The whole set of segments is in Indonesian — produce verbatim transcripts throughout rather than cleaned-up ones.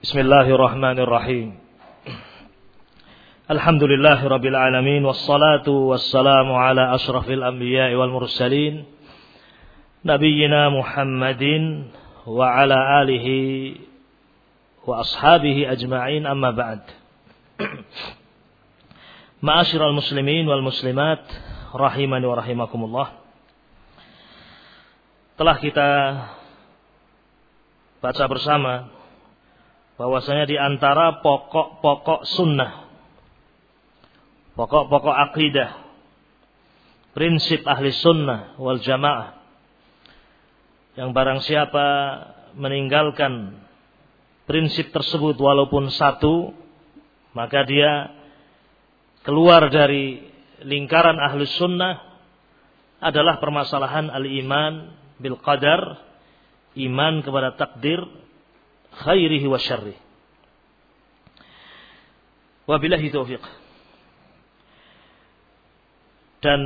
Bismillahirrahmanirrahim. Alhamdulillahirabbil alamin wassalatu wassalamu ala asyrafil anbiya'i wal mursalin nabiyyina Muhammadin wa ala alihi wa ashabihi ajma'in, amma ba'd. Ma'asyiral muslimin wal muslimat rahimani wa rahimakumullah. Telah kita baca bersama bahwasanya di antara pokok-pokok sunnah, pokok-pokok akidah, prinsip ahli sunnah wal jamaah, yang barang siapa meninggalkan prinsip tersebut walaupun satu, maka dia keluar dari lingkaran ahli sunnah, adalah permasalahan al-iman bil qadar, iman kepada takdir khairihi wa syarrih. Wabillahi taufiq. Dan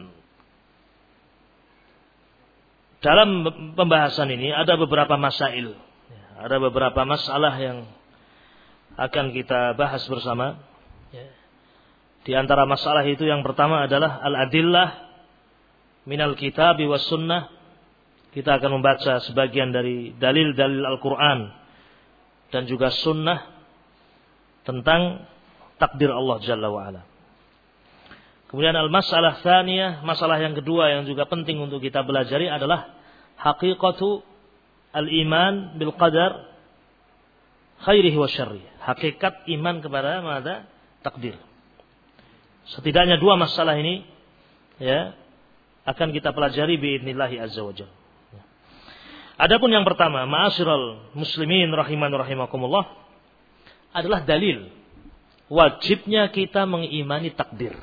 dalam pembahasan ini ada beberapa masail, ada beberapa masalah yang akan kita bahas bersama. Di antara masalah itu yang pertama adalah al-adillah minal kitabi was sunnah. Kita akan membaca sebagian dari dalil-dalil Al-Quran dan juga sunnah tentang takdir Allah Jalla wa'ala. Kemudian al-masalah tsaniyah, masalah yang kedua yang juga penting untuk kita pelajari adalah haqiqatu al-iman bil qadar khairihi wa syarrih. Hakikat iman kepada mana? Takdir. Setidaknya dua masalah ini ya akan kita pelajari biidznillah azza wajalla. Adapun yang pertama, ma'asyiral muslimin rahiman rahimakumullah, adalah dalil wajibnya kita mengimani takdir.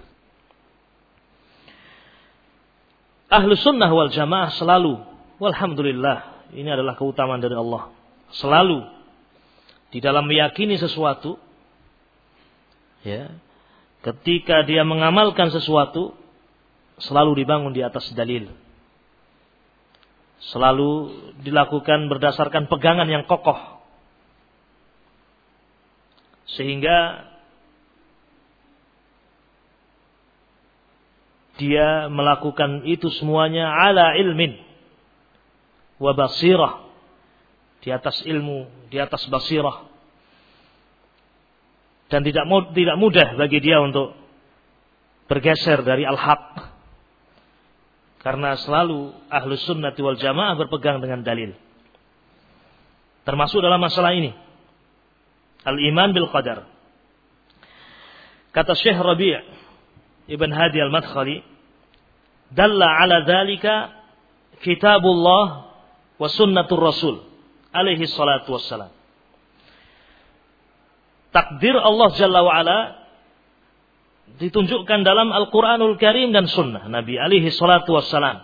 Ahlus sunnah wal jamaah selalu, walhamdulillah, ini adalah keutamaan dari Allah, selalu di dalam meyakini sesuatu, ya, ketika dia mengamalkan sesuatu, selalu dibangun di atas dalil. Selalu dilakukan berdasarkan pegangan yang kokoh. Sehingga dia melakukan itu semuanya ala ilmin wa basirah, di atas ilmu, di atas basirah. Dan tidak tidak mudah bagi dia untuk bergeser dari al-haq. Karena selalu ahlus sunnati wal jamaah berpegang dengan dalil. Termasuk dalam masalah ini. Al-iman bil qadar. Kata Syekh Rabi' Ibn Hadi al-Madkhali, dalla ala dhalika kitabullah wa sunnatur rasul alaihi salatu wassalam. Takdir Allah Jalla wa'ala ditunjukkan dalam Al-Quranul Karim dan Sunnah Nabi alaihi salatu wassalam.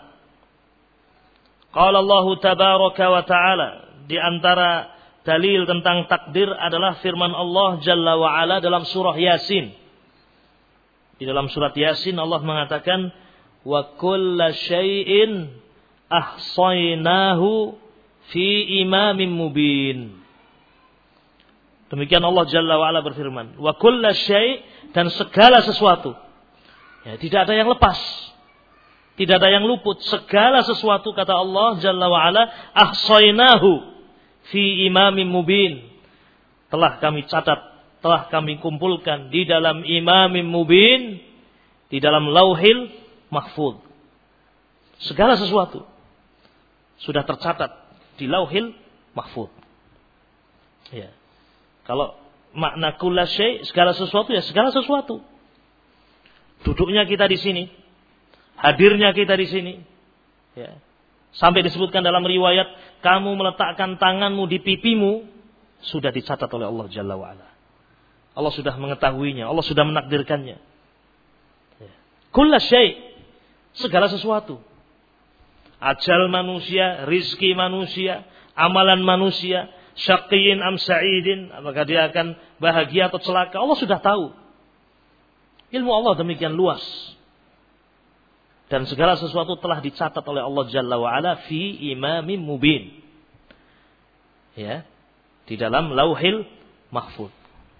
Qala Allah tabaraka wa ta'ala, di antara dalil tentang takdir adalah firman Allah Jalla wa ala dalam surah Yasin. Di dalam surat Yasin Allah mengatakan, wa kulla syai'in ahsaynahu fi imamin mubin. Demikian Allah Jalla wa ala berfirman, wa kulla syai', dan segala sesuatu. Ya, tidak ada yang lepas. Tidak ada yang luput. Segala sesuatu, kata Allah Jalla wa ala, ahsaynahu fi imamin mubin. Telah kami catat, telah kami kumpulkan di dalam imamin mubin, di dalam lauhil mahfuz. Segala sesuatu sudah tercatat di lauhil mahfuz. Ya. Kalau makna kulla syai', segala sesuatu, ya segala sesuatu. Duduknya kita di sini, hadirnya kita di sini, ya. Sampai disebutkan dalam riwayat, kamu meletakkan tanganmu di pipimu, sudah dicatat oleh Allah Jalla wa'ala. Allah sudah mengetahuinya, Allah sudah menakdirkannya. Ya. Kulla syai', segala sesuatu. Ajal manusia, rizki manusia, amalan manusia, syaqiyin am sa'idin, apakah dia akan bahagia atau celaka, Allah sudah tahu. Ilmu Allah demikian luas. Dan segala sesuatu telah dicatat oleh Allah Jalla wa'ala fi imamin mubin. Ya, di dalam lauhil mahfuz.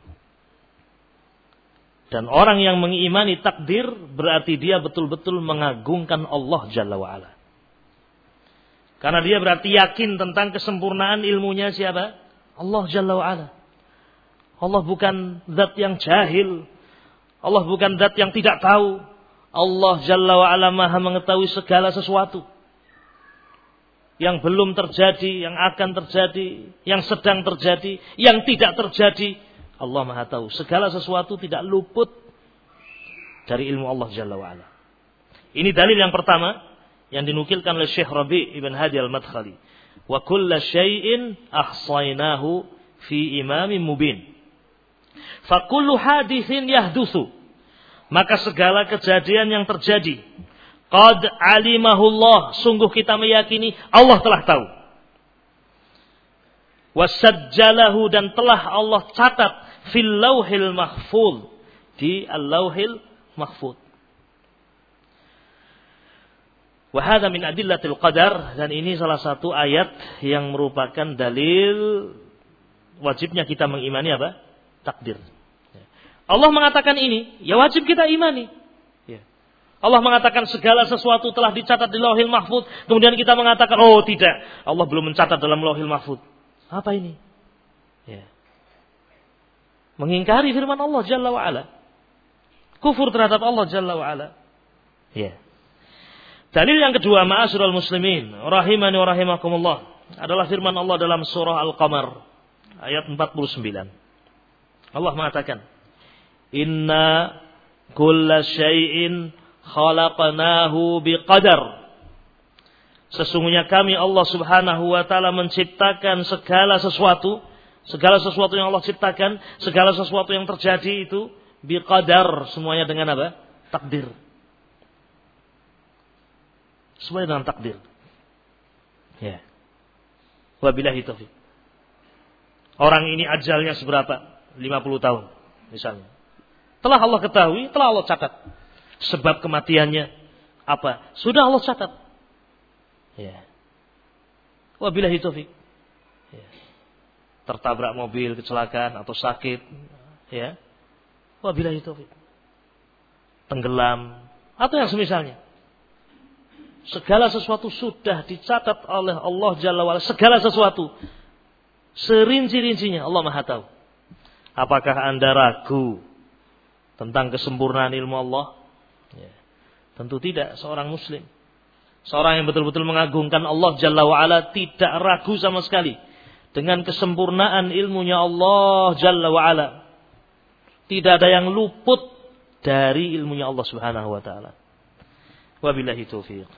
Dan orang yang mengimani takdir berarti dia betul-betul mengagungkan Allah Jalla wa'ala. Karena dia berarti yakin tentang kesempurnaan ilmunya siapa? Allah Jalla wa'ala. Allah bukan zat yang jahil. Allah bukan zat yang tidak tahu. Allah Jalla wa'ala maha mengetahui segala sesuatu. Yang belum terjadi, yang akan terjadi, yang sedang terjadi, yang tidak terjadi. Allah maha tahu. Segala sesuatu tidak luput dari ilmu Allah Jalla wa'ala. Ini dalil yang pertama yang dinukilkan oleh Syekh Rabi' Ibn Hadi Al-Madkhali. Wa kulla syai'in ahsainahu fi imamin mubin. Fa kullu hadithin yahdusu. Maka segala kejadian yang terjadi, qad alimahullah, sungguh kita meyakini Allah telah tahu. Wasajjalahu, dan telah Allah catat fil lauhil mahfuz, di al-lauhil mahfuz. Wa hadza min adillatil qadar, dan ini salah satu ayat yang merupakan dalil wajibnya kita mengimani apa? Takdir. Allah mengatakan ini, ya wajib kita imani. Allah mengatakan segala sesuatu telah dicatat di lauhil mahfuz, kemudian kita mengatakan, oh tidak, Allah belum mencatat dalam lauhil mahfuz. Apa ini? Ya. Mengingkari firman Allah Jalla wa'ala. Kufur terhadap Allah Jalla wa'ala. Ya. Dalil yang kedua, ma'asyiral muslimin, rahimani wa rahimakumullah, adalah firman Allah dalam surah Al-Qamar ayat empat puluh sembilan. Allah mengatakan, inna kulla syai'in khalaqnahu biqadar. Sesungguhnya kami Allah Subhanahu wa taala menciptakan segala sesuatu, segala sesuatu yang Allah ciptakan, segala sesuatu yang terjadi itu biqadar, semuanya dengan apa? Takdir. Semuanya dengan takdir. Ya. Wabillahi taufiq. Orang ini ajalnya seberapa? lima puluh tahun misalnya. Telah Allah ketahui, telah Allah catat. Sebab kematiannya apa? Sudah Allah catat. Ya. Wabillahi taufik. Ya. Tertabrak mobil, kecelakaan atau sakit, ya. Wabillahi taufik. Tenggelam atau yang semisalnya. Segala sesuatu sudah dicatat oleh Allah Jalla wa'ala. Segala sesuatu. Serinci-rincinya Allah Maha tahu. Apakah Anda ragu tentang kesempurnaan ilmu Allah? Ya. Tentu tidak. Seorang muslim, seorang yang betul-betul mengagungkan Allah Jalla wa'ala, tidak ragu sama sekali dengan kesempurnaan ilmunya Allah Jalla wa'ala. Tidak ada yang luput dari ilmunya Allah Subhanahu wa ta'ala. Wabillahi taufiq.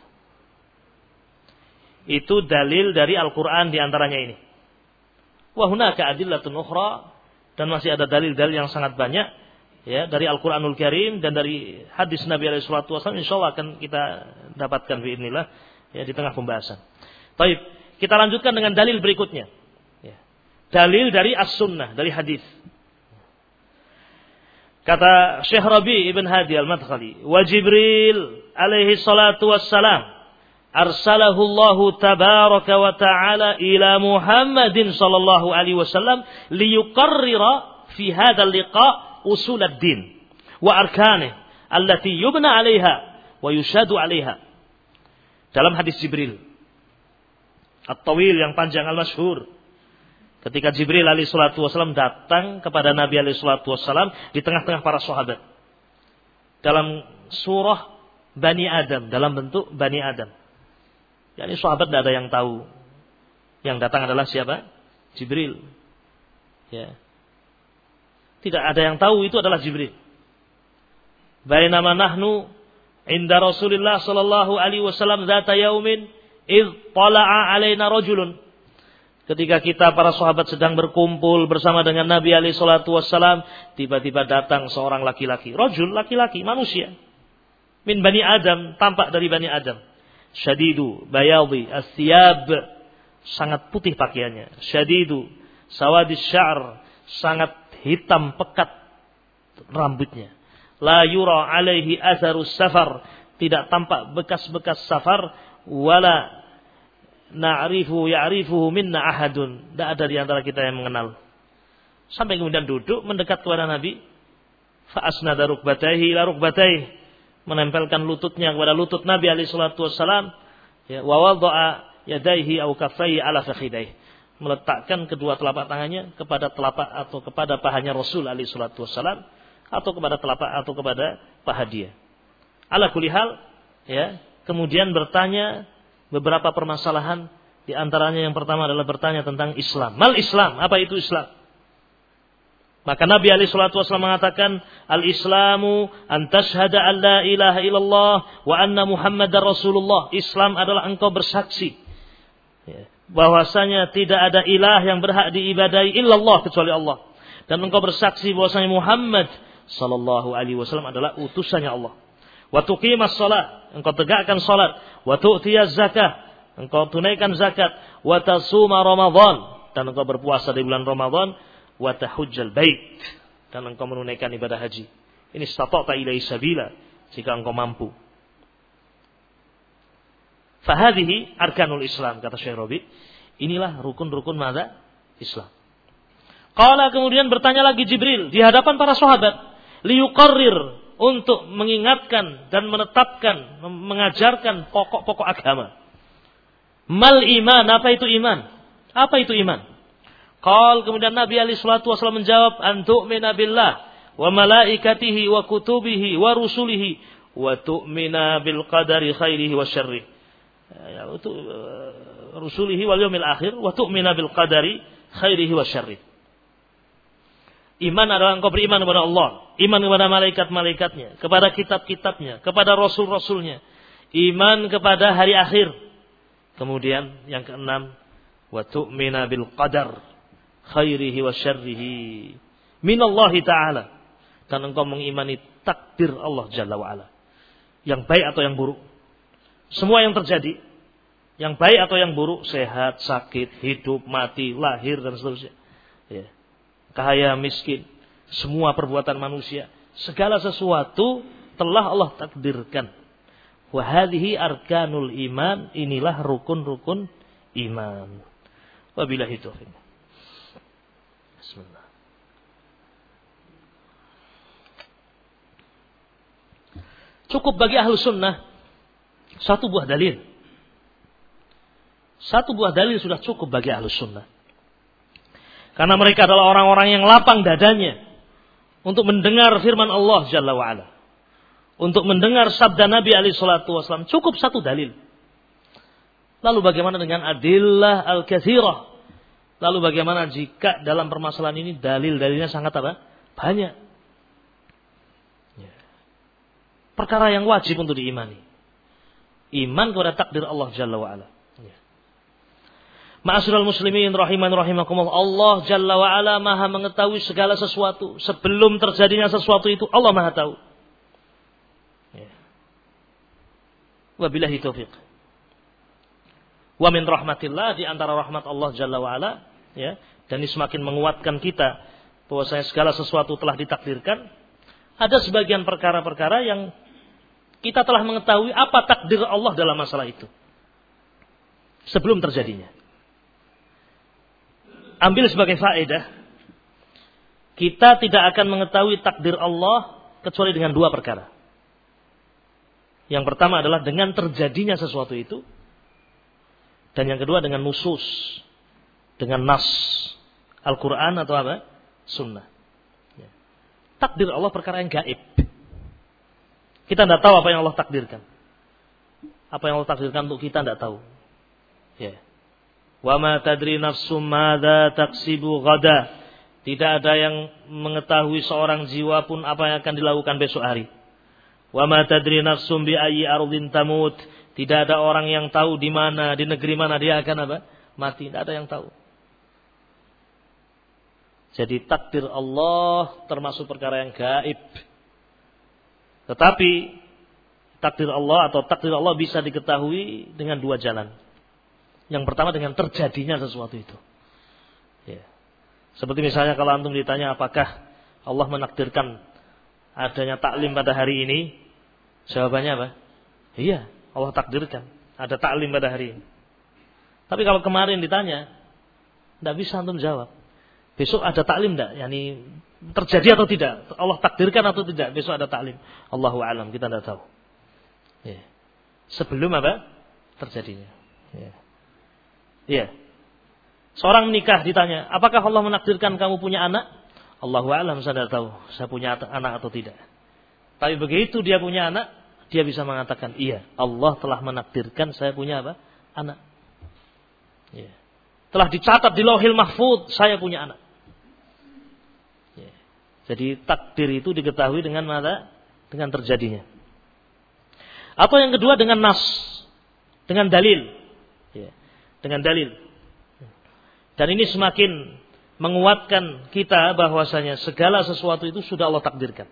Itu dalil dari Al-Quran diantaranya ini. Wa hunaka adillatun ukhra, dan masih ada dalil-dalil yang sangat banyak, ya, dari Al-Quranul Karim dan dari hadis Nabi alaihi salatu wasallam, insyaallah akan kita dapatkan biidznillah, ya, di tengah pembahasan. Baik, kita lanjutkan dengan dalil berikutnya. Ya. Dalil dari As-Sunnah, dari hadis. Kata Syekh Rabi' Ibn Hadi Al-Madkhali, wa Jibril alaihi salatu wassalam arsalahu Allah tabaraka wa ta'ala ila Muhammadin sallallahu alaihi wasallam liyuqarrira fi hadzal liqa' usul ad-din wa arkanih allati yubna 'alaiha wa yushadu 'alaiha. Dalam hadis Jibril at-tawil yang panjang al-masyhur, ketika Jibril alaihi salatu wasallam datang kepada Nabi alaihi salatu wasallam di tengah-tengah para sahabat dalam surah Bani Adam, dalam bentuk Bani Adam. Yani sahabat tidak ada yang tahu. Yang datang adalah siapa? Jibril. Ya. Tidak ada yang tahu itu adalah Jibril. Bainama nahnu inda Rasulillah sallallahu alaihi wasallam dzata yaumin id tala'a alaina rajulun. Ketika kita para sahabat sedang berkumpul bersama dengan Nabi alaihi salatu wasallam, tiba-tiba datang seorang laki-laki, rajul, laki-laki, manusia. Min Bani Adam, tampak dari Bani Adam. Syadidu bayadi as-siyab, sangat putih pakaiannya. Syadidu sawadis sya'r, sangat hitam pekat rambutnya. La yura alaihi atharus safar, tidak tampak bekas-bekas safar. Wala na'rifu ya'rifuhu minna ahadun, tidak ada di antara kita yang mengenal. Sampai kemudian duduk mendekat kepada Nabi. Fa asnada rukbatayhi ila rukbatayhi, menempelkan lututnya kepada lutut Nabi alaihi salatu wassalam. Ya, wa wada'a yadayhi aw kaffayhi ala fakhidayhi, meletakkan kedua telapak tangannya kepada telapak atau kepada pahanya Rasul alaihi salatu wassalam, atau kepada telapak atau kepada paha dia. Ala kulli hal, ya, kemudian bertanya beberapa permasalahan, di antaranya yang pertama adalah bertanya tentang Islam. Mal Islam, apa itu Islam? Maka Nabi alaihi salatu wasallam mengatakan, al-Islamu an tashhada an la ilaha illallah wa anna Muhammadar Rasulullah. Islam adalah engkau bersaksi bahwasanya tidak ada ilah yang berhak diibadahi illallah kecuali Allah, dan engkau bersaksi bahwasanya Muhammad sallallahu alaihi wasallam adalah utusannya Allah. Wa tuqimas shalah, engkau tegakkan salat. Wa tu'tiyaz zakah, engkau tunaikan zakat. Wa tasuma Ramadan, dan engkau berpuasa di bulan Ramadan. Wa tahujjal bait, dan engkau menunaikan ibadah haji. Ini stata'ta ilaihi sabila, jika engkau mampu. Fahadhihi arkanul Islam, kata Syekh Rabi. Inilah rukun-rukun mazhab Islam. Qala, kemudian bertanya lagi Jibril di hadapan para sahabat, liyuqarrir, untuk mengingatkan dan menetapkan, mengajarkan pokok-pokok agama. Mal iman, apa itu iman? Apa itu iman? Qal, kemudian Nabi alaihi salatu wasallam menjawab, an tu'mina billah wa malaikatihi wa kutubihi wa rusulihi wa tu'mina bil qadari khairihi wa syarrihi. Ya, itu uh, rusulihi wal yaumil akhir wa tu'mina bil qadari khairihi wa syarrihi. Iman adalah engkau beriman kepada Allah, iman kepada malaikat-malaikatnya, kepada kitab-kitabnya, kepada rasul-rasulnya, iman kepada hari akhir. Kemudian yang keenam, wa tu'mina bil qadar khairihi wa syarrihi minallahi ta'ala, dan engkau mengimani takdir Allah Jalla wa'ala, yang baik atau yang buruk. Semua yang terjadi, yang baik atau yang buruk, sehat, sakit, hidup, mati, lahir, dan seterusnya, ya, kaya, miskin, semua perbuatan manusia, segala sesuatu telah Allah takdirkan. Wa hadhihi arkanul iman, inilah rukun-rukun iman. Wabillahi taufiq. Bismillah. Cukup bagi ahlu sunnah satu buah dalil. Satu buah dalil sudah cukup bagi ahlu sunnah. Karena mereka adalah orang-orang yang lapang dadanya untuk mendengar firman Allah Jalla wa'ala, untuk mendengar sabda Nabi alaihi salatu wasallam. Cukup satu dalil. Lalu bagaimana dengan adillah al-katsirah? Lalu bagaimana jika dalam permasalahan ini dalil-dalilnya sangat apa? Banyak. Perkara yang wajib untuk diimani. Iman kepada takdir Allah Jalla wa'ala. Ma'asyiral muslimin rahiman rahimakumullah, Allah Jalla wa'ala maha mengetahui segala sesuatu. Sebelum terjadinya sesuatu itu Allah maha tahu. Wabillahi taufiq. Wa min rahmatillah, di antara rahmat Allah Jalla wa'ala, ya, dan ini semakin menguatkan kita bahwasanya segala sesuatu telah ditakdirkan. Ada sebagian perkara-perkara yang kita telah mengetahui apa takdir Allah dalam masalah itu sebelum terjadinya. Ambil sebagai faedah, kita tidak akan mengetahui takdir Allah kecuali dengan dua perkara. Yang pertama adalah dengan terjadinya sesuatu itu, dan yang kedua dengan nusus, dengan nas Al-Quran atau apa? Sunnah. Takdir Allah perkara yang gaib. Kita tidak tahu apa yang Allah takdirkan. Apa yang Allah takdirkan untuk kita tidak tahu. Ya. Wa ma tadri nafsum madza taksibu ghada. Tidak ada yang mengetahui seorang jiwa pun apa yang akan dilakukan besok hari. Wa ma tadri nafsum bi ayyi ardin tamut. Tidak ada orang yang tahu di mana, di negeri mana dia akan apa? Mati. Tidak ada yang tahu. Jadi takdir Allah termasuk perkara yang gaib. Tetapi takdir Allah atau takdir Allah bisa diketahui dengan dua jalan. Yang pertama dengan terjadinya sesuatu itu. Ya. Seperti misalnya kalau antum ditanya apakah Allah menakdirkan adanya taklim pada hari ini, jawabannya apa? Iya, Allah takdirkan ada taklim pada hari ini. Tapi kalau kemarin ditanya, tidak bisa antum jawab. Besok ada taklim enggak? Yani terjadi atau tidak? Allah takdirkan atau tidak? Besok ada taklim. Allahu a'lam, kita tidak tahu. Ya. Sebelum apa? Terjadinya. Ya. Ya. Seorang menikah ditanya, apakah Allah menakdirkan kamu punya anak? Allahu a'lam, saya tidak tahu saya punya anak atau tidak. Tapi begitu dia punya anak, dia bisa mengatakan, iya, Allah telah menakdirkan saya punya apa? Anak. Ya. Telah dicatat di Lauhil Mahfuz, saya punya anak. Ya. Jadi takdir itu diketahui dengan mana? Dengan terjadinya. Atau yang kedua dengan nas, dengan dalil. Ya. Dengan dalil. Dan ini semakin menguatkan kita bahwasanya segala sesuatu itu sudah Allah takdirkan.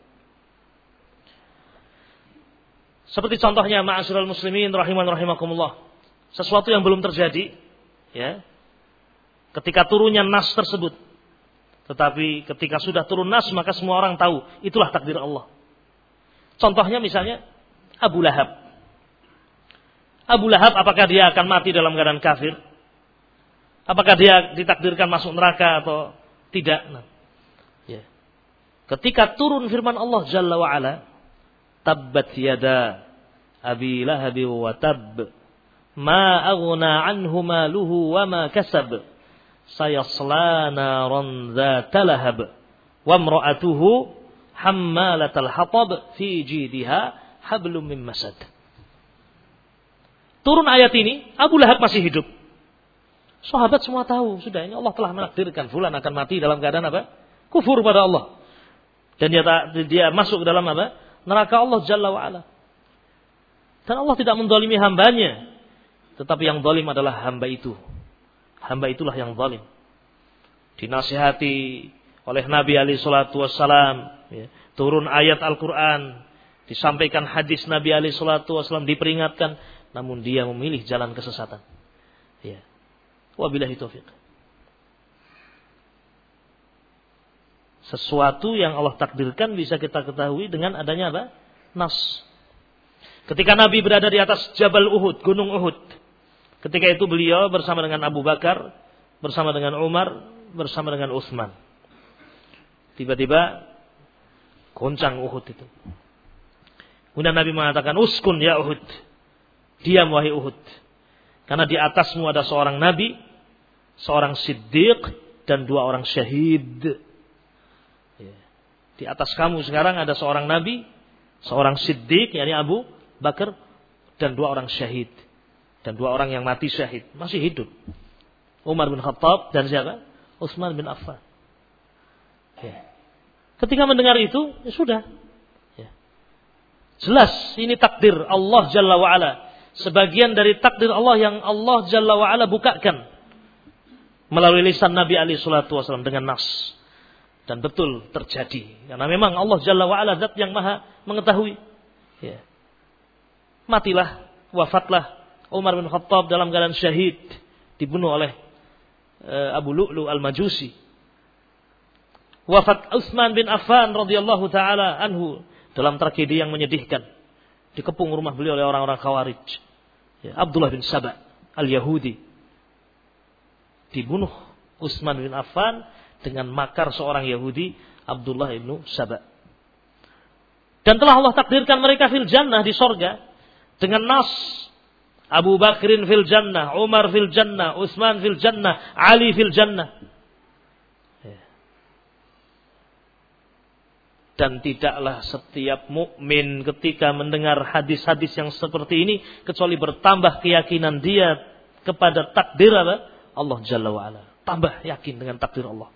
Seperti contohnya ma'asyiral muslimin rahiman rahimakumullah. Sesuatu yang belum terjadi, ya. Ketika turunnya nas tersebut. Tetapi ketika sudah turun nas maka semua orang tahu itulah takdir Allah. Contohnya misalnya Abu Lahab. Abu Lahab apakah dia akan mati dalam keadaan kafir? Apakah dia ditakdirkan masuk neraka atau tidak? Nah, ya. Ketika turun firman Allah Jalla wa Ala, tabbat yada abi lahabi wa tab ma aghna anhu maluhu wa ma kasab sayasla naran dzata lahab wa imra'atuhu hammalatal hatab fi jidha hablum min masad. Turun ayat ini, Abu Lahab masih hidup. Sahabat semua tahu, sudah ini Allah telah menakdirkan fulan akan mati dalam keadaan apa? Kufur pada Allah. Dan dia dia masuk ke dalam apa? Neraka Allah Jalla wa Ala. Dan Allah tidak mendolimi hambanya. Tetapi yang zalim adalah hamba itu. Hamba itulah yang zalim. Dinasihati oleh Nabi alaihi salatu wassalam. Ya. Turun ayat Al-Quran. Disampaikan hadis Nabi alaihi salatu wassalam. Diperingatkan. Namun dia memilih jalan kesesatan. Ya. Wabillahi taufiq. Sesuatu yang Allah takdirkan bisa kita ketahui dengan adanya apa? Nas. Ketika Nabi berada di atas Jabal Uhud, Gunung Uhud. Ketika itu beliau bersama dengan Abu Bakar, bersama dengan Umar, bersama dengan Utsman. Tiba-tiba goncang Uhud itu. Kemudian Nabi mengatakan, "Uskun ya Uhud." Diam wahai Uhud. Karena di atasmu ada seorang Nabi, seorang Siddiq, dan dua orang syahid. Di atas kamu sekarang ada seorang Nabi, seorang Siddiq, yakni Abu Bakar, dan dua orang syahid. Dan dua orang yang mati syahid, masih hidup. Umar bin Khattab dan siapa? Utsman bin Affan. Ya. Ketika mendengar itu, ya sudah. Ya. Jelas, ini takdir Allah Jalla wa'ala. Sebagian dari takdir Allah yang Allah Jalla wa'ala bukakan. Melalui lisan Nabi alaihi salatu wasallam dengan nas. Dan betul terjadi. Karena memang Allah Jalla wa'ala zat yang maha mengetahui. Ya. Matilah, wafatlah Umar bin Khattab dalam keadaan syahid. Dibunuh oleh uh, Abu Lu'lu al-Majusi. Wafat Utsman bin Affan radhiyallahu ta'ala anhu. Dalam tragedi yang menyedihkan. Dikepung rumah beliau oleh orang-orang Khawarij. Ya, Abdullah bin Saba al-Yahudi. Dibunuh Utsman bin Affan dengan makar seorang Yahudi, Abdullah bin Saba. Dan telah Allah takdirkan mereka fil jannah, di sorga. Dengan nas. Abu Bakrin fil jannah, Umar fil jannah, Utsman fil jannah, Ali fil jannah. Ya. Dan tidaklah setiap mukmin ketika mendengar hadis-hadis yang seperti ini kecuali bertambah keyakinan dia kepada takdir apa? Allah Jalla wa'ala. Tambah yakin dengan takdir Allah.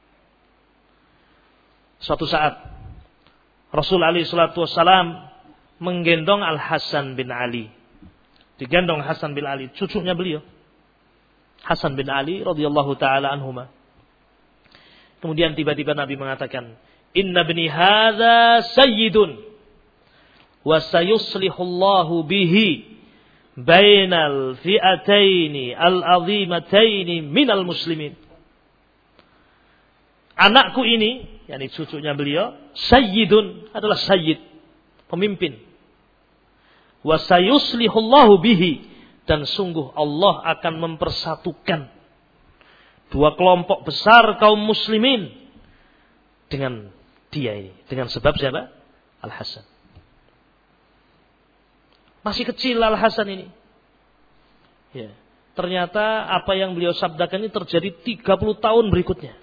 Suatu saat Rasul alaihi salatu wassalam menggendong Al-Hasan bin Ali. Digendong Hasan bin Ali, cucunya beliau. Hasan bin Ali radhiyallahu taala anhuma. Kemudian tiba-tiba Nabi mengatakan, "Inna bni hadza sayyidun wa sayuslihullahu bihi bainal fi'ataini al-'azimataini minal muslimin." Anakku ini, yakni cucunya beliau, sayyidun, adalah sayyid, pemimpin. Wa sayuslihullahu bihi, dan sungguh Allah akan mempersatukan dua kelompok besar kaum muslimin dengan dia ini. Dengan sebab siapa? Al-Hasan. Masih kecil Al-Hasan ini. Ya. Ternyata apa yang beliau sabdakan ini terjadi tiga puluh tahun berikutnya.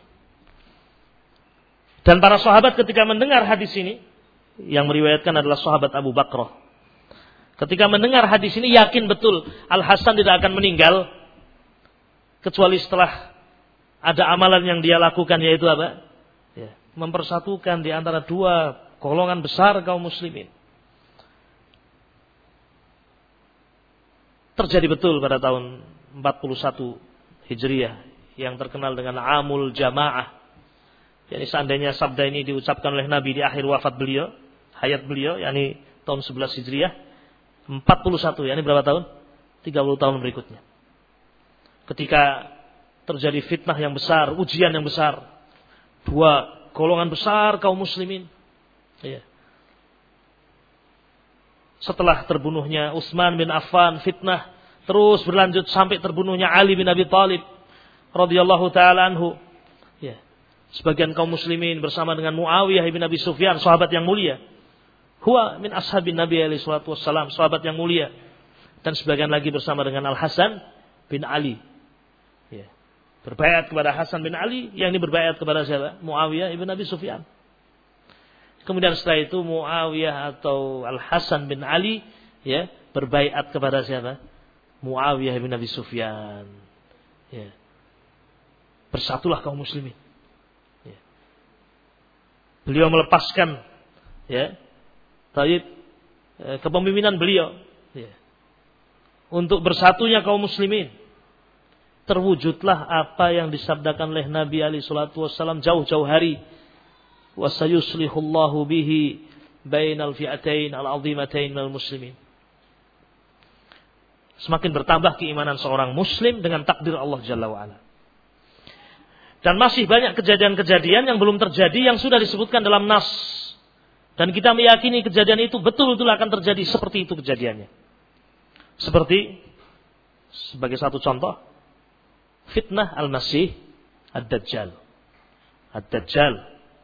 Dan para sahabat ketika mendengar hadis ini, yang meriwayatkan adalah sahabat Abu Bakrah. Ketika mendengar hadis ini yakin betul Al-Hasan tidak akan meninggal kecuali setelah ada amalan yang dia lakukan, yaitu apa? Ya, mempersatukan di antara dua golongan besar kaum muslimin. Terjadi betul pada tahun empat puluh satu Hijriah yang terkenal dengan Amul Jamaah. Jadi seandainya sabda ini diucapkan oleh Nabi di akhir wafat beliau, hayat beliau, yakni tahun sebelas Hijriah, empat puluh satu, yakni berapa tahun? tiga puluh tahun berikutnya. Ketika terjadi fitnah yang besar, ujian yang besar, dua golongan besar kaum muslimin. Ya. Setelah terbunuhnya Utsman bin Affan, fitnah terus berlanjut sampai terbunuhnya Ali bin Abi Thalib radhiyallahu taala anhu. Ya. Sebagian kaum muslimin bersama dengan Muawiyah bin Abi Sufyan, sahabat yang mulia. Huwa min ashabin Nabi alaihi salatu wassalam, sahabat yang mulia. Dan sebagian lagi bersama dengan Al-Hasan bin Ali. Ya. Berbaiat kepada Hasan bin Ali, yang ini berbaiat kepada siapa? Muawiyah bin Abi Sufyan. Kemudian setelah itu Muawiyah atau Al-Hasan bin Ali, ya, berbaiat kepada siapa? Muawiyah bin Abi Sufyan. Ya. Bersatulah kaum muslimin. Ya. Beliau melepaskan, ya, taib, eh, kepemimpinan beliau, ya, untuk bersatunya kaum muslimin. Terwujudlah apa yang disabdakan oleh Nabi alaihi salatu wassalam jauh-jauh hari. Wa sayuslihullahu bihi bainal fi'atain al-'azimatain minal muslimin. Semakin bertambah keimanan seorang muslim dengan takdir Allah Jalla wa Ala. Dan masih banyak kejadian-kejadian yang belum terjadi yang sudah disebutkan dalam nas. Dan kita meyakini kejadian itu betul-betul akan terjadi seperti itu kejadiannya. Seperti sebagai satu contoh, fitnah Al-Masih Ad-Dajjal. Ad-Dajjal.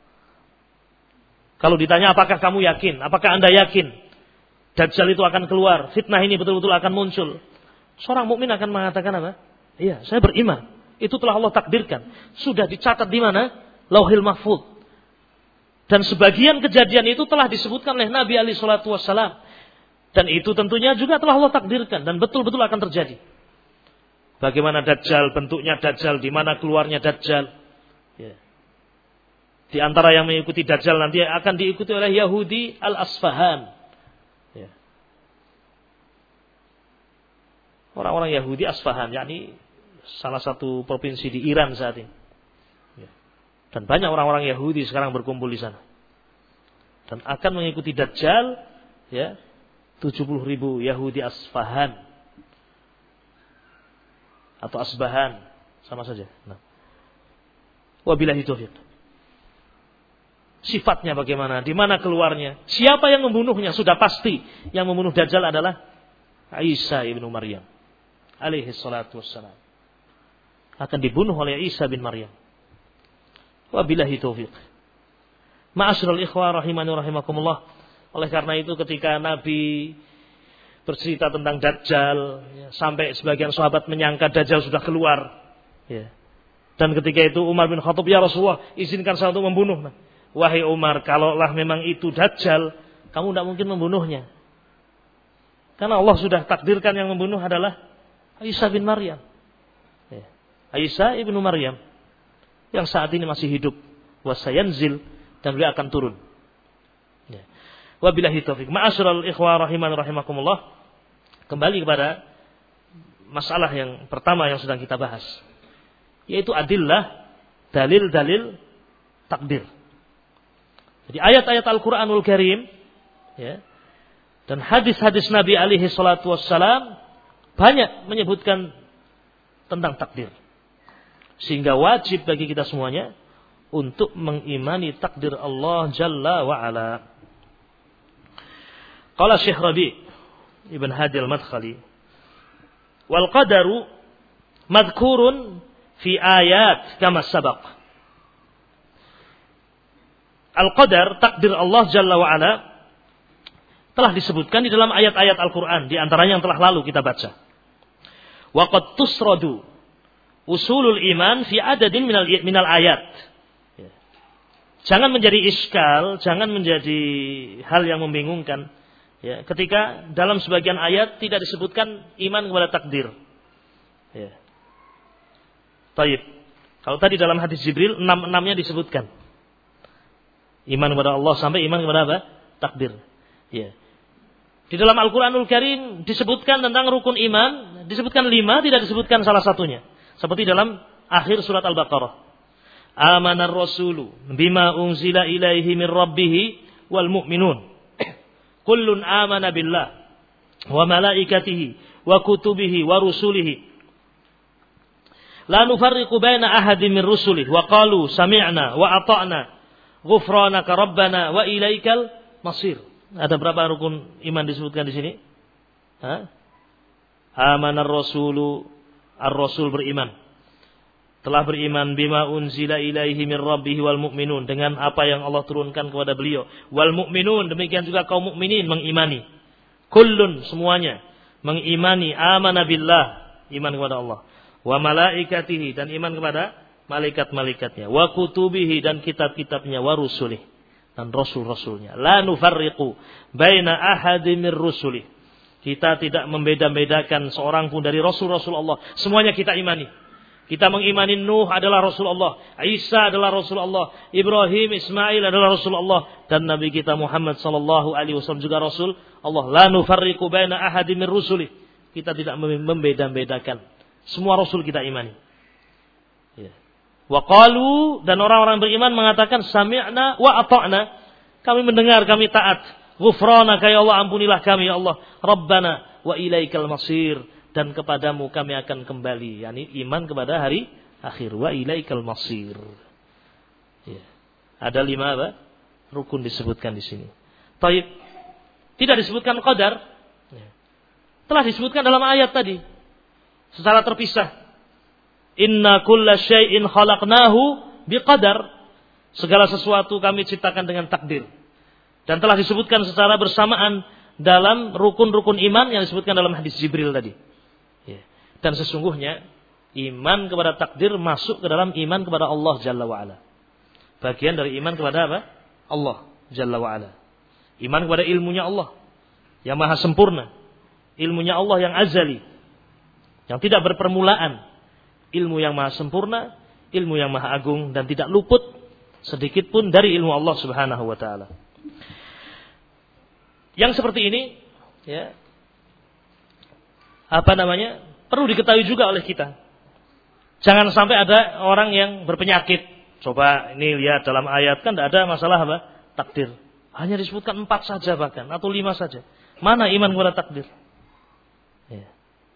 Kalau ditanya apakah kamu yakin, apakah Anda yakin Dajjal itu akan keluar, fitnah ini betul-betul akan muncul, seorang mukmin akan mengatakan apa? Iya, saya beriman. Itu telah Allah takdirkan. Sudah dicatat di mana? Lauhil Mahfuz. Dan sebagian kejadian itu telah disebutkan oleh Nabi alaihi salatu wassalam. Dan itu tentunya juga telah Allah takdirkan dan betul-betul akan terjadi. Bagaimana Dajjal, bentuknya Dajjal, di mana keluarnya Dajjal. Ya. Di antara yang mengikuti Dajjal nanti akan diikuti oleh Yahudi Al-Asfahan. Ya. Orang-orang Yahudi Asfahan, yakni salah satu provinsi di Iran saat ini. Ya. Dan banyak orang-orang Yahudi sekarang berkumpul di sana. Dan akan mengikuti Dajjal, ya, tujuh puluh ribu Yahudi Asfahan. Atau Asbahan, sama saja. Nah. Wabillahi taufiq. Sifatnya bagaimana? Di mana keluarnya? Siapa yang membunuhnya? Sudah pasti yang membunuh Dajjal adalah Isa ibnu Maryam alaihi salatu wassalam. Akan dibunuh oleh Isa bin Maryam. Wabillahi taufiq. Ma'asyiral ikhwah rahimani rahimakumullah. Oleh karena itu ketika Nabi bercerita tentang Dajjal, ya, sampai sebagian sahabat menyangka Dajjal sudah keluar. Ya. Dan ketika itu Umar bin Khattab, ya Rasulullah, izinkan saya untuk membunuh. Nah, wahai Umar, kalaulah memang itu Dajjal, kamu tidak mungkin membunuhnya. Karena Allah sudah takdirkan yang membunuh adalah Isa bin Maryam. Ya. Isa ibnu Maryam. Yang saat ini masih hidup. Wasayanzil. Dan beliau akan turun. Ya. Wabillahi taufiq. Ma'asyiral ikhwah rahiman rahimakumullah. Kembali kepada masalah yang pertama yang sedang kita bahas. Yaitu adillah, dalil-dalil takdir. Jadi ayat-ayat Al-Quranul Karim, ya, dan hadis-hadis Nabi alaihi salatu wassalam banyak menyebutkan tentang takdir. Sehingga wajib bagi kita semuanya untuk mengimani takdir Allah Jalla wa'ala. Qala Syekh Rabi' Ibn Hadi al-Madkhali, wal qadaru madhkurun fi ayat kama sabaq. Al-qadar, takdir Allah Jalla wa Ala, telah disebutkan di dalam ayat-ayat Al-Quran, di antaranya yang telah lalu kita baca. Wa qad tusradu usulul iman fi adadin minal, minal ayat. Jangan menjadi iskal, jangan menjadi hal yang membingungkan. Ya, ketika dalam sebagian ayat tidak disebutkan iman kepada takdir. Ya. Taib. Kalau tadi dalam hadis Jibril, enam-enamnya disebutkan. Iman kepada Allah sampai iman kepada apa? Takdir. Ya. Di dalam Al-Quranul Karim disebutkan tentang rukun iman, disebutkan lima, tidak disebutkan salah satunya. Seperti dalam akhir surat Al-Baqarah. Amanar rasulu bima unzila ilaihi min rabbih wal mu'minun. Kullun amana billah wa malaikatihi wa kutubihi wa rusulihi. La nufarriqu baina ahadin min rusulihi wa qalu sami'na wa ata'na ghufranaka rabbana wa ilaikal masir. Ada berapa rukun iman disebutkan di sini? Ha? Amanar rasulu, ar-rasul beriman. Telah beriman bima unzila ilaihi min rabbih wal mu'minun, dengan apa yang Allah turunkan kepada beliau. Wal mu'minun, demikian juga kaum mukminin mengimani. Kullun, semuanya mengimani, amana billah, iman kepada Allah. Wa malaikatihi, dan iman kepada malaikat-malaikatnya. Wa kutubihi, dan kitab-kitabnya. Wa rusulih, dan rasul-rasulnya. La nufarriqu baina ahadin min rusulih. Kita tidak membeda-bedakan seorang pun dari rasul-rasul Allah. Semuanya kita imani. Kita mengimani Nuh adalah Rasulullah, Isa adalah Rasulullah, Ibrahim, Ismail adalah Rasulullah, dan Nabi kita Muhammad sallallahu alaihi wasallam juga Rasul Allah. La nufarriqu baina ahadin min rusulih. Kita tidak membeda-bedakan. Semua Rasul kita imani. Ya. Wa qalu, dan orang-orang beriman mengatakan sami'na wa ata'na. Kami mendengar, kami taat. Ghufranaka ya Allah, ampunilah kami ya Allah. Rabbana wa ilaikal masir, dan kepadamu kami akan kembali. Yani iman kepada hari akhir. Wa ilaikal masir. Ya. Ada lima apa? Rukun disebutkan di sini. Taib. Tidak disebutkan qadar. Ya. Telah disebutkan dalam ayat tadi. Secara terpisah. Inna kulla syai'in khalaqnahu biqadar. Segala sesuatu kami ciptakan dengan takdir. Dan telah disebutkan secara bersamaan dalam rukun-rukun iman yang disebutkan dalam hadis Jibril tadi. Ya. Dan sesungguhnya iman kepada takdir masuk ke dalam iman kepada Allah Jalla wa'ala. Bagian dari iman kepada apa? Allah Jalla wa'ala. Iman kepada ilmunya Allah yang maha sempurna. Ilmunya Allah yang azali, yang tidak berpermulaan. Ilmu yang maha sempurna, ilmu yang maha agung, dan tidak luput sedikit pun dari ilmu Allah Subhanahu wa ta'ala. Yang seperti ini, ya, apa namanya, perlu diketahui juga oleh kita. Jangan sampai ada orang yang berpenyakit. Coba ini lihat dalam ayat, kan tidak ada masalah apa? Takdir. Hanya disebutkan empat saja bahkan, atau lima saja. Mana iman kepada takdir? Ya.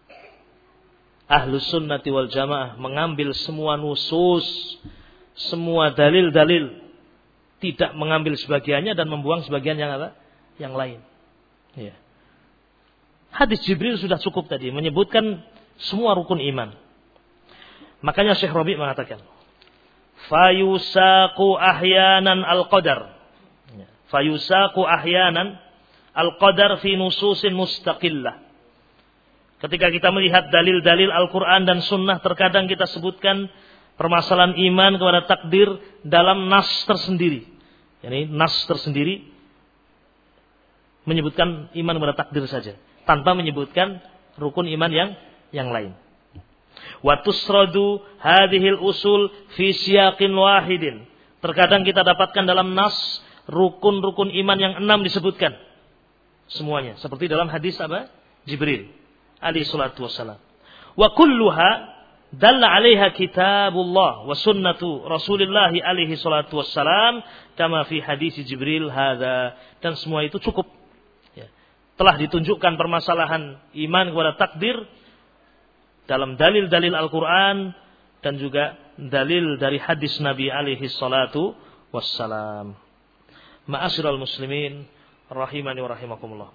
Ahlus sunnati wal jamaah mengambil semua nusus, semua dalil-dalil, tidak mengambil sebagiannya dan membuang sebagian yang apa? Yang lain. Ya. Hadis Jibril sudah cukup tadi menyebutkan semua rukun iman. Makanya Syekh Rabi mengatakan, fayusaku ahyanan al-qadar. Fayusaku ahyanan al-qadar fi nususin mustaqillah. Ketika kita melihat dalil-dalil Al-Quran dan Sunnah, terkadang kita sebutkan permasalahan iman kepada takdir dalam nas tersendiri. Yani nas tersendiri menyebutkan iman kepada takdir saja, tanpa menyebutkan rukun iman yang yang lain. Wa tusradu hadhil usul fi siyaqin wahidin. Terkadang kita dapatkan dalam nas rukun-rukun iman yang enam disebutkan semuanya, seperti dalam hadis apa? Jibril alaihi salatu wassalam. Wa kulluha dalla 'alaiha kitabullah wa sunnatu Rasulillah alaihi salatu wassalam kama fi hadis Jibril hadza. Dan semua itu cukup. Ya. Telah ditunjukkan permasalahan iman kepada takdir dalam dalil-dalil Al-Quran dan juga dalil dari hadis Nabi alaihi salatu wassalam. Ma'asyiral muslimin rahimani wa rahimakumullah.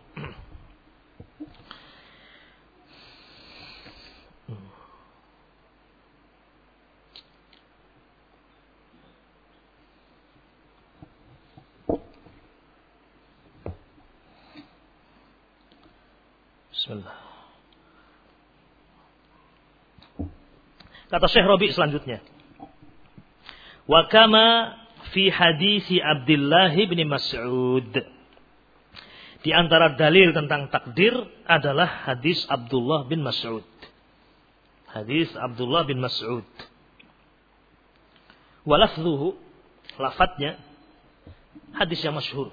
Bismillah. Kata Syekh Rabi selanjutnya. Wa kama fi hadisi Abdullah bin Mas'ud. Di antara dalil tentang takdir adalah hadis Abdullah bin Mas'ud. Hadis Abdullah bin Mas'ud. Wa lafzuhu, lafadznya hadis yang masyhur.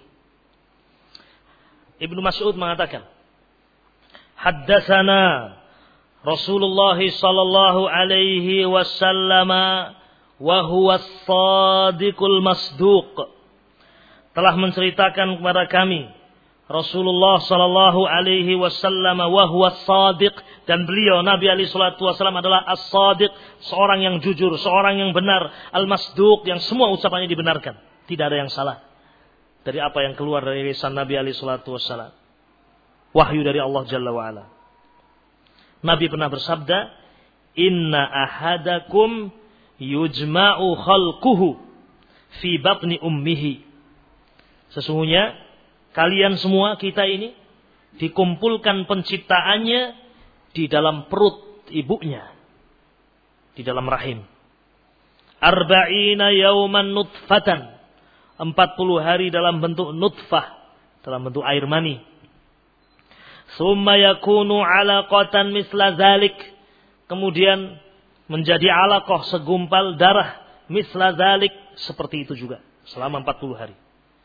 Ibnu Mas'ud mengatakan, haddatsana Rasulullah sallallahu alaihi wasallam wa huwa as-sadiqul masduq. Telah menceritakan kepada kami Rasulullah sallallahu alaihi wasallam wa huwa as-sadiq, dan beliau Nabi alaihi salatu wasallam adalah as-sadiq, seorang yang jujur, seorang yang benar, al-masduq, yang semua ucapannya dibenarkan, tidak ada yang salah dari apa yang keluar dari lisan Nabi alaihi salatu wasallam. Wahyu dari Allah Jalla wa Ala. Nabi pernah bersabda, inna ahadakum yujma'u khalquhu fi batni ummihi. Sesungguhnya kalian semua, kita ini, dikumpulkan penciptaannya di dalam perut ibunya, di dalam rahim. Arba'ina yawman nutfatan, empat puluh hari dalam bentuk nutfah, dalam bentuk air mani. Summa yakunu alaqatan misla zalik, kemudian menjadi alaqah, segumpal darah, misla zalik, seperti itu juga selama empat puluh hari.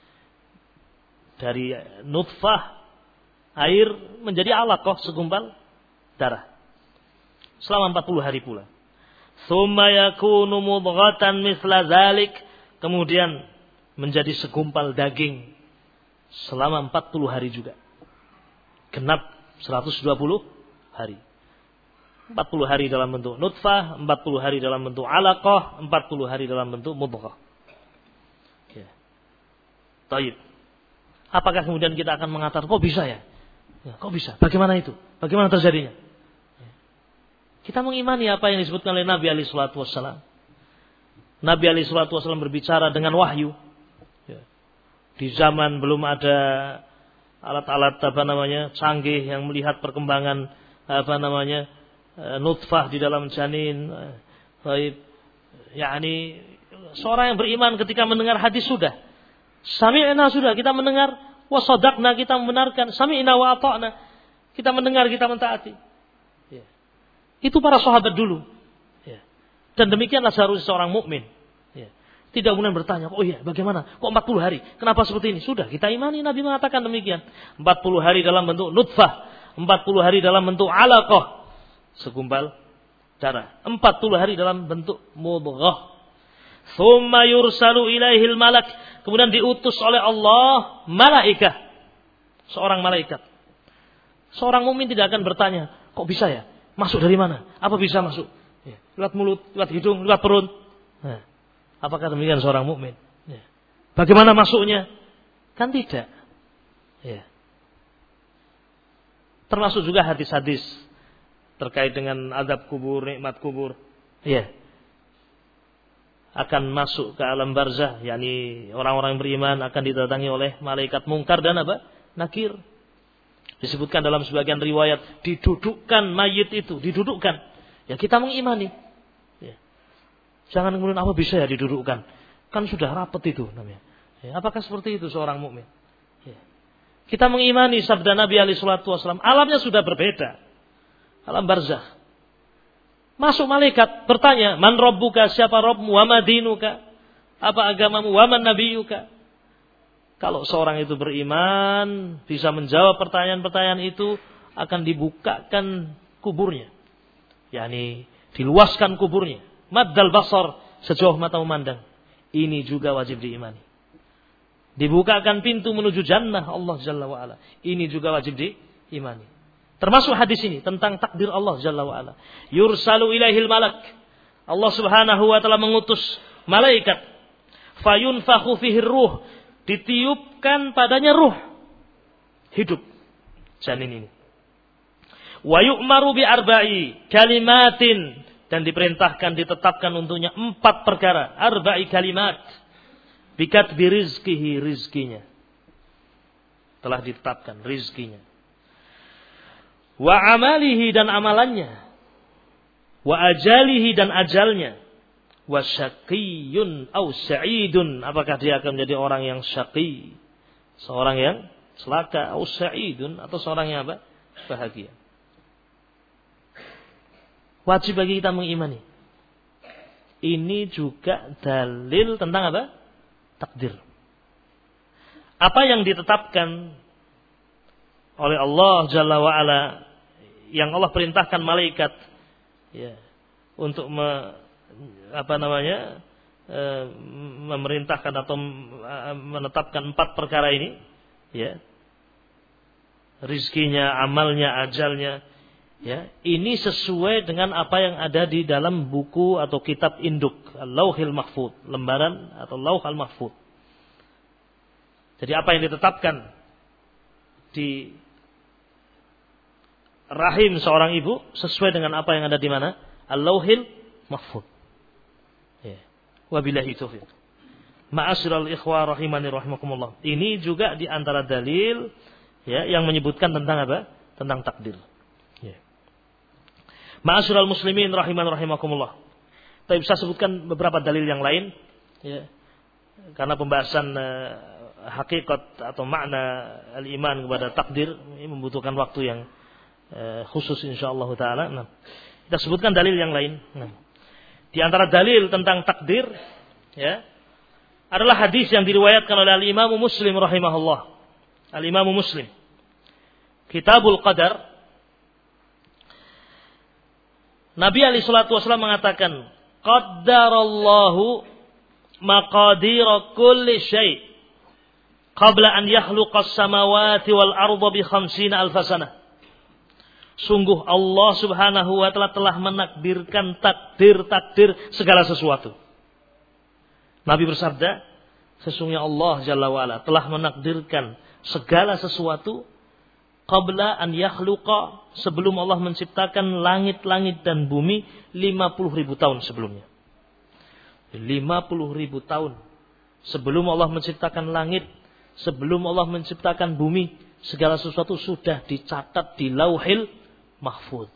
Dari nutfah air menjadi alaqah, segumpal darah, selama empat puluh hari pula. Summa yakunu mudghatan misla zalik, kemudian menjadi segumpal daging selama empat puluh hari juga. Genap seratus dua puluh hari. empat puluh hari dalam bentuk nutfah, empat puluh hari dalam bentuk alaqah, empat puluh hari dalam bentuk mudghah. Ya. Taib. Apakah kemudian kita akan mengatakan, kok bisa ya? Ya, kok bisa? Bagaimana itu? Bagaimana terjadinya? Ya. Kita mengimani apa yang disebutkan oleh Nabi alaihi salatu wassalam. Nabi alaihi salatu wassalam berbicara dengan wahyu. Ya. Di zaman belum ada alat-alat apa namanya canggih yang melihat perkembangan apa namanya nutfah di dalam janin. Baik, yakni seorang yang beriman ketika mendengar hadis sudah sami'na, sudah kita mendengar, wa shadaqna, kita membenarkan, sami'na wa ata'na, kita mendengar, kita mentaati. Ya. Itu para sahabat dulu. Ya. Dan demikianlah seharusnya seorang mukmin. Ya. Tidak kemudian bertanya, oh iya bagaimana? Kok empat puluh hari? Kenapa seperti ini? Sudah kita imani, Nabi mengatakan demikian. empat puluh hari dalam bentuk nutfah, empat puluh hari dalam bentuk alaqah, segumpal darah, empat puluh hari dalam bentuk mudghah. Tsumma yursalu ilaihil malak, kemudian diutus oleh Allah malaikat, seorang malaikat. Seorang mukmin tidak akan bertanya, kok bisa ya? Masuk dari mana? Apa bisa masuk? Ya. Lewat mulut, lewat hidung, lewat perut. Nah. Apakah demikian seorang mukmin? Ya. Bagaimana masuknya? Kan tidak. Ya. Termasuk juga hadis-hadis terkait dengan azab kubur, nikmat kubur. Ya. Akan masuk ke alam barzah, yakni orang-orang yang beriman akan didatangi oleh malaikat mungkar dan apa? Nakir. Disebutkan dalam sebagian riwayat, didudukkan mayit itu, didudukkan. Ya kita mengimani. Ya. Jangan kemudian apa bisa ya didudukkan? Kan sudah rapat itu namanya. Ya, apakah seperti itu seorang mukmin? Ya. Kita mengimani sabda Nabi alaihi salatu wasallam, alamnya sudah berbeda. Alam barzah. Masuk malaikat bertanya, man rabbuka, siapa Rabbmu, wa madinuka, apa agamamu, wa man nabiyuka. Kalau seorang itu beriman, bisa menjawab pertanyaan-pertanyaan itu, akan dibukakan kuburnya. yakni diluaskan kuburnya. Maddal basar, sejauh mata memandang. Ini juga wajib diimani. Dibukakan pintu menuju jannah Allah Jalla wa'ala. Ini juga wajib diimani. Termasuk hadis ini tentang takdir Allah Jalla wa'ala. Yursalu ilaihil malak. Allah subhanahu wa ta'ala mengutus malaikat. Fayunfakhu fihir ruh. Ditiupkan padanya ruh. Hidup janin ini. Wa yu'maru bi arba'i kalimatin. Dan diperintahkan, ditetapkan untuknya empat perkara. Arba'i kalimat. Bikat birizkihi, rizkinya. Telah ditetapkan rizkinya. wa amalihi dan amalannya, wa ajalihi dan ajalnya, wa syaqiyun aw sa'idun, apakah dia akan menjadi orang yang syaqi, seorang yang celaka, aw sa'idun, atau seorang yang apa? Bahagia. Wajib bagi kita mengimani. Ini juga dalil tentang apa? Takdir. Apa yang ditetapkan oleh Allah Jalla wa'ala, yang Allah perintahkan malaikat ya, untuk me, apa namanya e, memerintahkan atau menetapkan empat perkara ini, ya, rizkinya, amalnya, ajalnya, ya, ini sesuai dengan apa yang ada di dalam buku atau kitab induk Lauhil Mahfuz, lembaran atau Lauh al-Mahfuz. Jadi apa yang ditetapkan di rahim seorang ibu sesuai dengan apa yang ada di mana? Al-Lauhil Mahfuz. Ya. Wabillahi taufiq. Ma'asyiral ikhwah rahimani rahimakumullah. Ini juga di antara dalil ya yang menyebutkan tentang apa? Tentang takdir. Ya. Ma'asyiral muslimin rahiman rahimakumullah. Tapi bisa sebutkan beberapa dalil yang lain ya. Karena pembahasan uh, hakikat atau makna al-iman kepada takdir ini membutuhkan waktu yang uh, khusus insyaallah taala. Nah, kita sebutkan dalil yang lain. Nah, di antara dalil tentang takdir ya adalah hadis yang diriwayatkan oleh al-Imam Muslim rahimahullah. Al-Imam Muslim. Kitabul Qadar. Nabi alaihi salatu wasallam mengatakan, qaddarallahu maqadira kulli syai' qabla an yakhluqas samawati wal arda bi khamsina alf sanah. Sungguh Allah Subhanahu wa taala telah menakdirkan takdir-takdir segala sesuatu. Nabi bersabda, sesungguhnya Allah Jalla wa ala telah menakdirkan segala sesuatu qabla an yakhluqa, sebelum Allah menciptakan langit-langit dan bumi lima puluh ribu tahun sebelumnya. lima puluh ribu tahun sebelum Allah menciptakan langit, sebelum Allah menciptakan bumi, segala sesuatu sudah dicatat di Lauhil Mahfuz.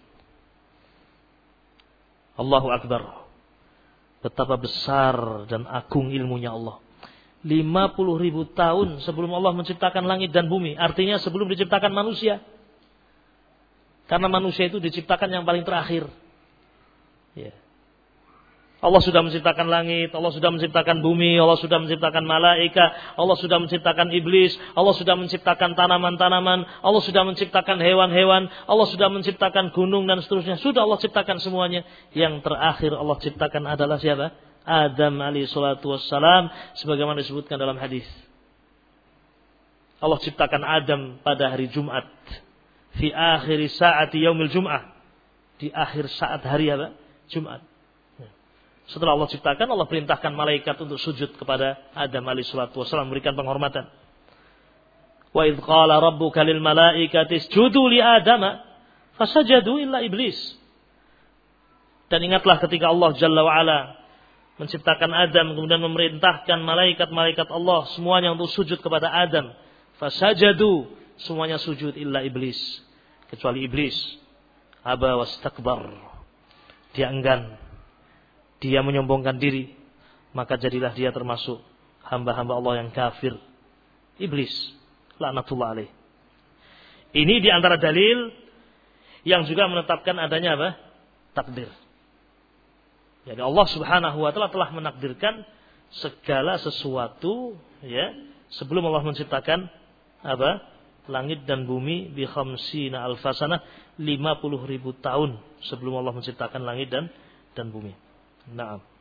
Allahu Akbar. Betapa besar dan agung ilmunya Allah. lima puluh ribu tahun sebelum Allah menciptakan langit dan bumi. Artinya sebelum diciptakan manusia. Karena manusia itu diciptakan yang paling terakhir. Ya. Allah sudah menciptakan langit, Allah sudah menciptakan bumi, Allah sudah menciptakan malaikat, Allah sudah menciptakan iblis, Allah sudah menciptakan tanaman-tanaman, Allah sudah menciptakan hewan-hewan, Allah sudah menciptakan gunung dan seterusnya. Sudah Allah ciptakan semuanya. Yang terakhir Allah ciptakan adalah siapa? Adam alaihi salatu wassalam, sebagaimana disebutkan dalam hadis. Allah ciptakan Adam pada hari Jumat. Fi akhir saati yaumil Jum'ah. Di akhir saat hari apa? Jumat. Setelah Allah ciptakan, Allah perintahkan malaikat untuk sujud kepada Adam alaihi salatu wassalam, memberikan penghormatan. Wa idh qala rabbuka lil malaikati isjudu li Adama fasajadu illa iblis. Dan ingatlah ketika Allah Jalla wa ala menciptakan Adam, kemudian memerintahkan malaikat-malaikat Allah semuanya untuk sujud kepada Adam. Fasajadu, semuanya sujud illa iblis, kecuali iblis. Aba wastakbar, dia enggan, dia menyombongkan diri, maka jadilah dia termasuk hamba-hamba Allah yang kafir. Iblis, laknatullah alaih. Ini di antara dalil yang juga menetapkan adanya apa? Takdir. Jadi Allah Subhanahu wa taala telah menakdirkan segala sesuatu ya sebelum Allah menciptakan apa? Langit dan bumi bi khamsina alfasanah, lima puluh ribu tahun sebelum Allah menciptakan langit dan dan bumi. Naam.